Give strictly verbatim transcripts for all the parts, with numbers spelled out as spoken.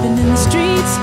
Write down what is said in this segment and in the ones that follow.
living in the streets.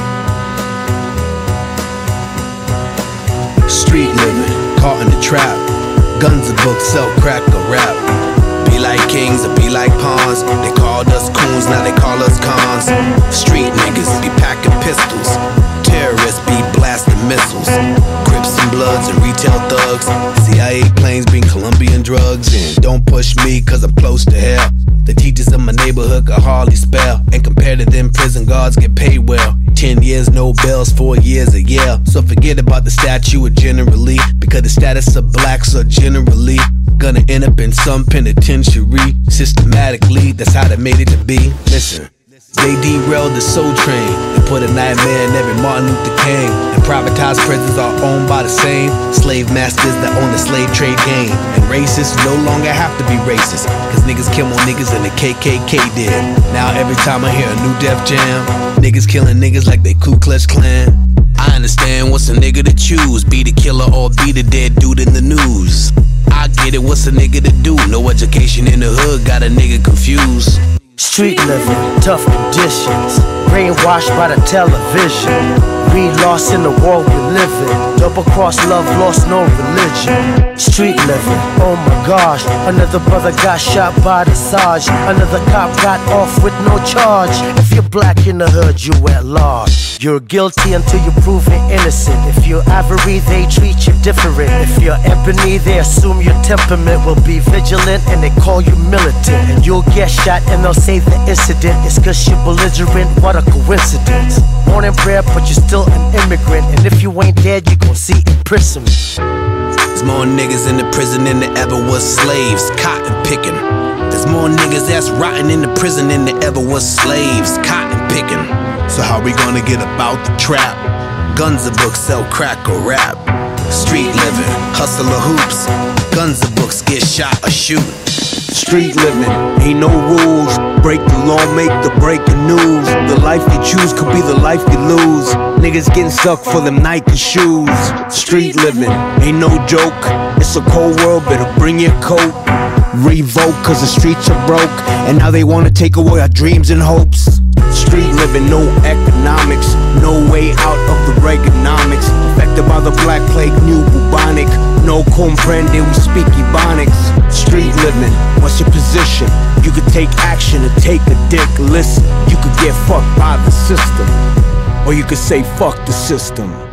Street living, caught in the trap. Guns and books, sell crack or rap. Be like kings or be like pawns. They called us coons, now they call us cons. Street niggas be packing pistols. Terrorists be blasting missiles. Crips and Bloods and retail thugs. C I A planes bring Colombian drugs in. Don't push me cause I'm close to hell. The teachers in my neighborhood could hardly spell. And compared to them, prison guards get paid well. Ten years, no bells, four years a year. So forget about the statue of generally, because the status of blacks are generally gonna end up in some penitentiary. Systematically, that's how they made it to be. Listen, they derailed the soul train and put a nightmare in every Martin Luther King. And privatized prisons are owned by the same slave masters that own the slave trade game. And racists no longer have to be racist, cause niggas kill more niggas than the K K K did. Now every time I hear a new Def Jam, niggas killing niggas like they Ku Klux Klan. I understand what's a nigga to choose, be the killer or be the dead dude in the news. I get it, what's a nigga to do? No education in the hood, got a nigga confused. Street living, tough conditions, brainwashed by the television. We lost in the world we live in. Double cross love, lost no religion. Street living, oh my gosh. Another brother got shot by the Sarge. Another cop got off with no charge. If you're black in the hood, you at large. You're guilty until you're proven innocent. If you're ivory, they treat you different. If you're ebony, they assume your temperament will be vigilant and they call you militant. And you'll get shot and they'll say the incident is cause you're belligerent. What a coincidence. Born and bred, but you're still an immigrant. And if you ain't dead, you gon' see imprisonment. There's more niggas in the prison than there ever was slaves, cotton picking. There's more niggas that's rotting in the prison than there ever was slaves, cotton picking. So how we gonna get about the trap? Guns and books, sell crack or rap. Street living, hustle or hoops. Guns and books, get shot or shoot. Street living, ain't no rules. Break the law, make the breaking news. The life you choose could be the life you lose. Niggas getting stuck for them Nike shoes. Street living, ain't no joke. It's a cold world, better bring your coat. Revoke, cause the streets are broke. And now they wanna take away our dreams and hopes. Street living, no economics. No way out of the Reaganomics. Affected by the black plague, new bubonic. No comprende, we speak Ebonics. Street living, what's your position? You could take action or take a dick. Listen, you could get fucked by the system, or you could say fuck the system.